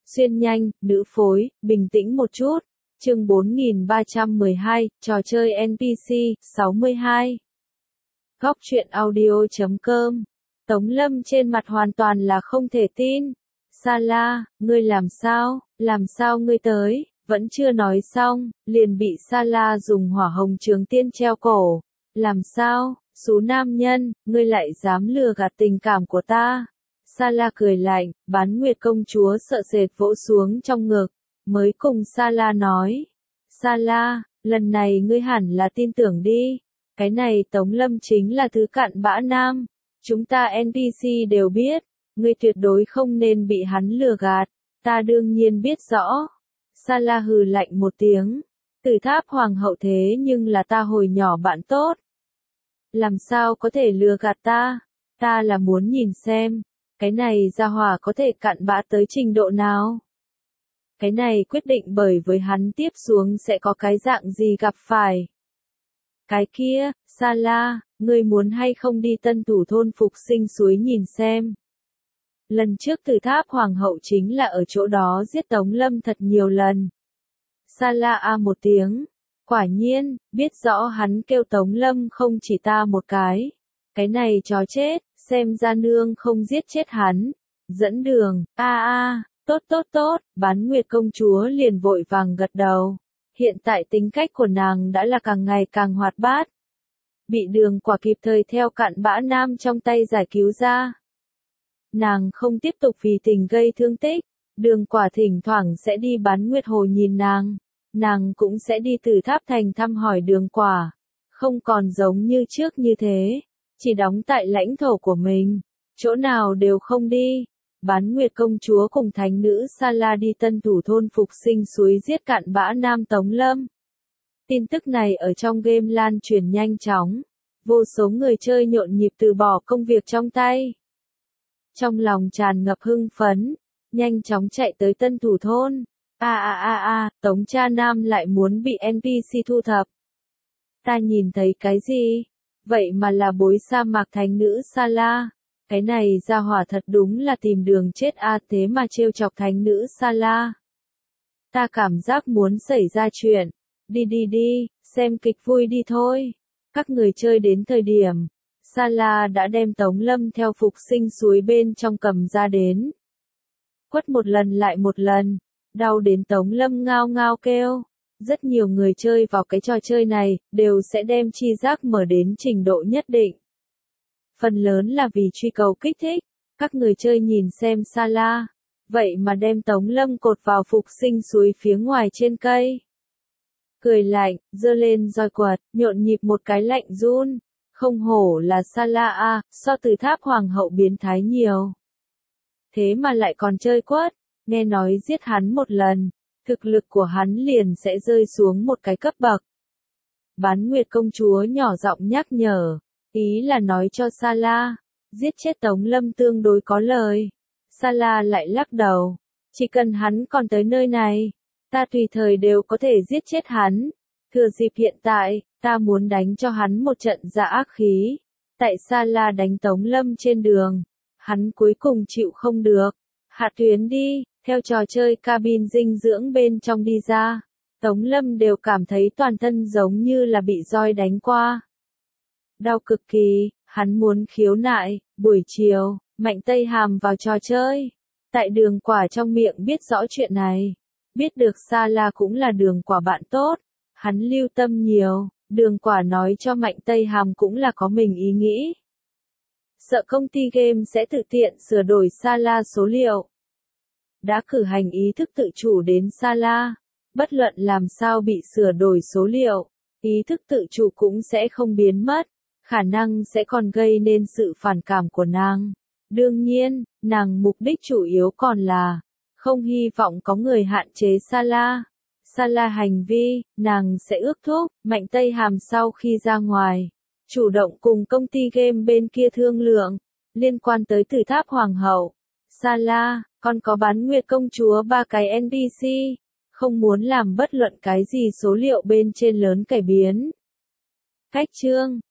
Xuyên nhanh, nữ phối, bình tĩnh một chút. Chương 4312, trò chơi NPC, 62. Góc truyện audio.com. Tống Lâm trên mặt hoàn toàn là không thể tin. Sala, ngươi làm sao ngươi tới, vẫn chưa nói xong, liền bị Sala dùng hỏa hồng trường tiên treo cổ. Làm sao, số nam nhân, ngươi lại dám lừa gạt tình cảm của ta. Sala cười lạnh, Bán Nguyệt công chúa sợ sệt vỗ xuống trong ngực, mới cùng Sala nói. Sala, lần này ngươi hẳn là tin tưởng đi. Cái này Tống Lâm chính là thứ cặn bã nam. Chúng ta NPC đều biết, ngươi tuyệt đối không nên bị hắn lừa gạt. Ta đương nhiên biết rõ. Sala hừ lạnh một tiếng. Tử Tháp Hoàng hậu thế nhưng là ta hồi nhỏ bạn tốt. Làm sao có thể lừa gạt ta? Ta là muốn nhìn xem, cái này gia hỏa có thể cặn bã tới trình độ nào? Cái này quyết định bởi với hắn tiếp xuống sẽ có cái dạng gì gặp phải. Cái kia, Sala, ngươi muốn hay không đi Tân Thủ thôn phục sinh suối nhìn xem. Lần trước Tử Tháp Hoàng hậu chính là ở chỗ đó giết Tống Lâm thật nhiều lần. Sala a một tiếng. Quả nhiên, biết rõ hắn kêu Tống Lâm không chỉ ta một cái. Cái này chó chết, xem ra nương không giết chết hắn. Dẫn đường, tốt, Bán Nguyệt công chúa liền vội vàng gật đầu. Hiện tại tính cách của nàng đã là càng ngày càng hoạt bát. Bị Đường Quả kịp thời theo cặn bã nam trong tay giải cứu ra. Nàng không tiếp tục vì tình gây thương tích. Đường Quả thỉnh thoảng sẽ đi Bán Nguyệt hồ nhìn nàng. Nàng cũng sẽ đi Tử Tháp Thành thăm hỏi Đường Quả. Không còn giống như trước như thế. Chỉ đóng tại lãnh thổ của mình. Chỗ nào đều không đi. Bán Nguyệt công chúa cùng thánh nữ Sala đi Tân Thủ thôn phục sinh suối giết cặn bã nam Tống Lâm. Tin tức này ở trong game lan truyền nhanh chóng. Vô số người chơi nhộn nhịp từ bỏ công việc trong tay. Trong lòng tràn ngập hưng phấn. Nhanh chóng chạy tới Tân Thủ thôn. Tống cha nam lại muốn bị NPC thu thập. Ta nhìn thấy cái gì? Vậy mà là bối sa mạc thánh nữ Sala. Cái này ra hỏa thật đúng là tìm đường chết thế mà trêu chọc thánh nữ Sala. Ta cảm giác muốn xảy ra chuyện. Đi, xem kịch vui đi thôi. Các người chơi đến thời điểm. Sala đã đem Tống Lâm theo phục sinh suối bên trong cầm ra đến. Quất một lần lại một lần. Đau đến Tống Lâm ngao ngao kêu. Rất nhiều người chơi vào cái trò chơi này, đều sẽ đem chi giác mở đến trình độ nhất định. Phần lớn là vì truy cầu kích thích. Các người chơi nhìn xem Sala. Vậy mà đem Tống Lâm cột vào phục sinh suối phía ngoài trên cây. Cười lạnh, giơ lên roi quật, nhộn nhịp một cái lạnh run. Không hổ là Sala so Tử Tháp Hoàng hậu biến thái nhiều. Thế mà lại còn chơi quất. Nghe nói giết hắn một lần, thực lực của hắn liền sẽ rơi xuống một cái cấp bậc. Bán Nguyệt công chúa nhỏ giọng nhắc nhở, ý là nói cho Sala, giết chết Tống Lâm tương đối có lời. Sala lại lắc đầu, chỉ cần hắn còn tới nơi này, ta tùy thời đều có thể giết chết hắn. Thừa dịp hiện tại, ta muốn đánh cho hắn một trận dạ ác khí. Tại Sala đánh Tống Lâm trên đường, hắn cuối cùng chịu không được. Hạ tuyến đi, theo trò chơi cabin dinh dưỡng bên trong đi ra. Tống Lâm đều cảm thấy toàn thân giống như là bị roi đánh qua. Đau cực kỳ, hắn muốn khiếu nại. Buổi chiều, Mạnh Tây Hàm vào trò chơi. Tại Đường Quả trong miệng biết rõ chuyện này. Biết được Sala cũng là Đường Quả bạn tốt. Hắn lưu tâm nhiều, Đường Quả nói cho Mạnh Tây Hàm cũng là có mình ý nghĩ. Sợ công ty game sẽ tự tiện sửa đổi Sala số liệu. Đã cử hành ý thức tự chủ đến Sala. Bất luận làm sao bị sửa đổi số liệu, ý thức tự chủ cũng sẽ không biến mất. Khả năng sẽ còn gây nên sự phản cảm của nàng. Đương nhiên, nàng mục đích chủ yếu còn là không hy vọng có người hạn chế Sala. Sala hành vi, nàng sẽ ước thúc. Mạnh Tây Hàm sau khi ra ngoài, chủ động cùng công ty game bên kia thương lượng, liên quan tới Tử Tháp Hoàng hậu. Sala, còn có Bán Nguyệt công chúa 3 cái NPC, không muốn làm bất luận cái gì số liệu bên trên lớn cải biến. Cách chương